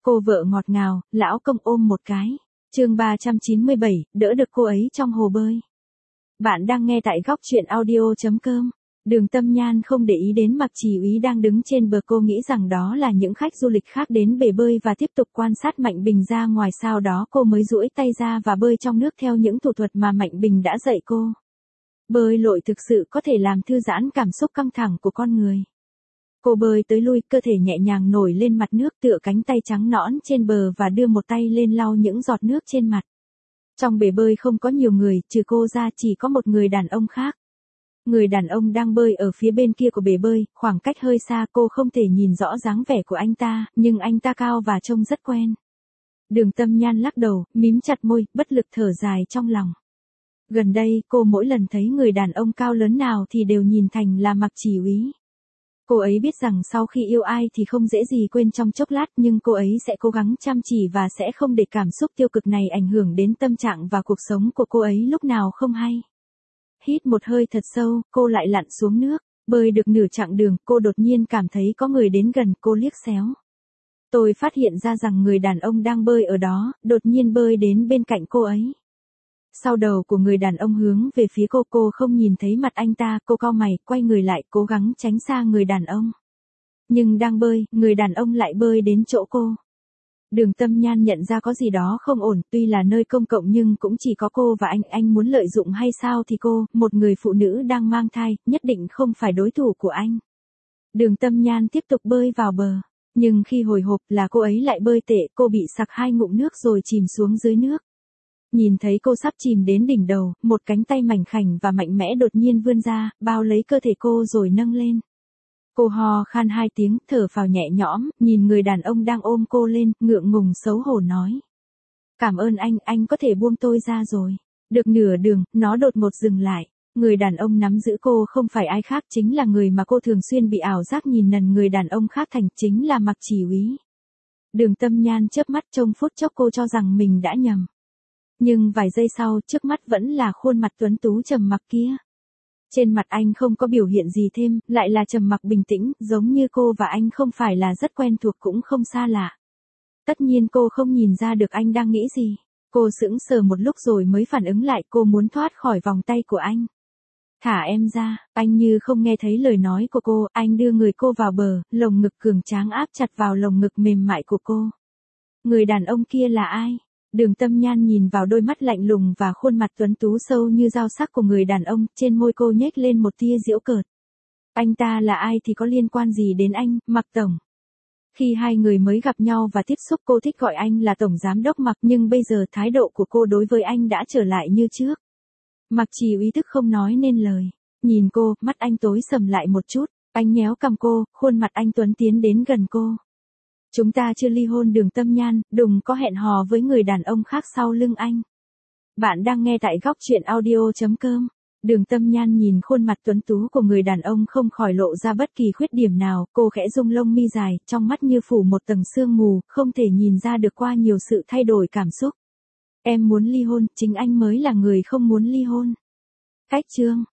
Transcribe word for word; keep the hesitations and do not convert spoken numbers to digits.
Cô vợ ngọt ngào, lão công ôm một cái. Chương ba trăm chín mươi bảy, đỡ được cô ấy trong hồ bơi. Bạn đang nghe tại góc truyện audio chấm com. Đường Tâm Nhan không để ý đến Mạc Chỉ Úy đang đứng trên bờ, cô nghĩ rằng đó là những khách du lịch khác đến bể bơi và tiếp tục quan sát Mạnh Bình ra ngoài, sau đó cô mới duỗi tay ra và bơi trong nước theo những thủ thuật mà Mạnh Bình đã dạy cô. Bơi lội thực sự có thể làm thư giãn cảm xúc căng thẳng của con người. Cô bơi tới lui, cơ thể nhẹ nhàng nổi lên mặt nước, tựa cánh tay trắng nõn trên bờ và đưa một tay lên lau những giọt nước trên mặt. Trong bể bơi không có nhiều người, trừ cô ra chỉ có một người đàn ông khác. Người đàn ông đang bơi ở phía bên kia của bể bơi, khoảng cách hơi xa, cô không thể nhìn rõ dáng vẻ của anh ta, nhưng anh ta cao và trông rất quen. Đường Tâm Nhan lắc đầu, mím chặt môi, bất lực thở dài trong lòng. Gần đây, cô mỗi lần thấy người đàn ông cao lớn nào thì đều nhìn thành là Mạc Chỉ Úy. Cô ấy biết rằng sau khi yêu ai thì không dễ gì quên trong chốc lát, nhưng cô ấy sẽ cố gắng chăm chỉ và sẽ không để cảm xúc tiêu cực này ảnh hưởng đến tâm trạng và cuộc sống của cô ấy lúc nào không hay. Hít một hơi thật sâu, cô lại lặn xuống nước, bơi được nửa chặng đường, cô đột nhiên cảm thấy có người đến gần, cô liếc xéo. Tôi phát hiện ra rằng người đàn ông đang bơi ở đó, đột nhiên bơi đến bên cạnh cô ấy. Sau đầu của người đàn ông hướng về phía cô, cô không nhìn thấy mặt anh ta, cô cau mày, quay người lại, cố gắng tránh xa người đàn ông. Nhưng đang bơi, người đàn ông lại bơi đến chỗ cô. Đường Tâm Nhan nhận ra có gì đó không ổn, tuy là nơi công cộng nhưng cũng chỉ có cô và anh, anh muốn lợi dụng hay sao thì cô, một người phụ nữ đang mang thai, nhất định không phải đối thủ của anh. Đường Tâm Nhan tiếp tục bơi vào bờ, nhưng khi hồi hộp là cô ấy lại bơi tệ, cô bị sặc hai ngụm nước rồi chìm xuống dưới nước. Nhìn thấy cô sắp chìm đến đỉnh đầu, một cánh tay mảnh khảnh và mạnh mẽ đột nhiên vươn ra, bao lấy cơ thể cô rồi nâng lên. Cô ho khan hai tiếng, thở phào nhẹ nhõm, nhìn người đàn ông đang ôm cô lên, ngượng ngùng xấu hổ nói. Cảm ơn anh, anh có thể buông tôi ra rồi. Được nửa đường, nó đột ngột dừng lại. Người đàn ông nắm giữ cô không phải ai khác, chính là người mà cô thường xuyên bị ảo giác nhìn nần người đàn ông khác thành, chính là Mạc Chỉ Úy. Đường Tâm Nhan chớp mắt, trong phút chốc cô cho rằng mình đã nhầm. Nhưng vài giây sau, trước mắt vẫn là khuôn mặt tuấn tú trầm mặc kia. Trên mặt anh không có biểu hiện gì thêm, lại là trầm mặc bình tĩnh, giống như cô và anh không phải là rất quen thuộc cũng không xa lạ. Tất nhiên cô không nhìn ra được anh đang nghĩ gì. Cô sững sờ một lúc rồi mới phản ứng lại, cô muốn thoát khỏi vòng tay của anh. Thả em ra, anh như không nghe thấy lời nói của cô, anh đưa người cô vào bờ, lồng ngực cường tráng áp chặt vào lồng ngực mềm mại của cô. Người đàn ông kia là ai? Đường Tâm Nhan nhìn vào đôi mắt lạnh lùng và khuôn mặt tuấn tú sâu như dao sắc của người đàn ông, trên môi cô nhếch lên một tia giễu cợt. Anh ta là ai thì có liên quan gì đến anh, Mạc Tổng? Khi hai người mới gặp nhau và tiếp xúc, cô thích gọi anh là Tổng Giám đốc Mạc, nhưng bây giờ thái độ của cô đối với anh đã trở lại như trước. Mạc Chỉ Úy tức không nói nên lời. Nhìn cô, mắt anh tối sầm lại một chút, anh nhéo cằm cô, khuôn mặt anh tuấn tiến đến gần cô. Chúng ta chưa ly hôn. Đường Tâm Nhan, đừng có hẹn hò với người đàn ông khác sau lưng anh. Bạn đang nghe tại góc truyện audio chấm com. Đường Tâm Nhan nhìn khuôn mặt tuấn tú của người đàn ông không khỏi lộ ra bất kỳ khuyết điểm nào, cô khẽ rung lông mi dài, trong mắt như phủ một tầng sương mù, không thể nhìn ra được qua nhiều sự thay đổi cảm xúc. Em muốn ly hôn, chính anh mới là người không muốn ly hôn. Cách chương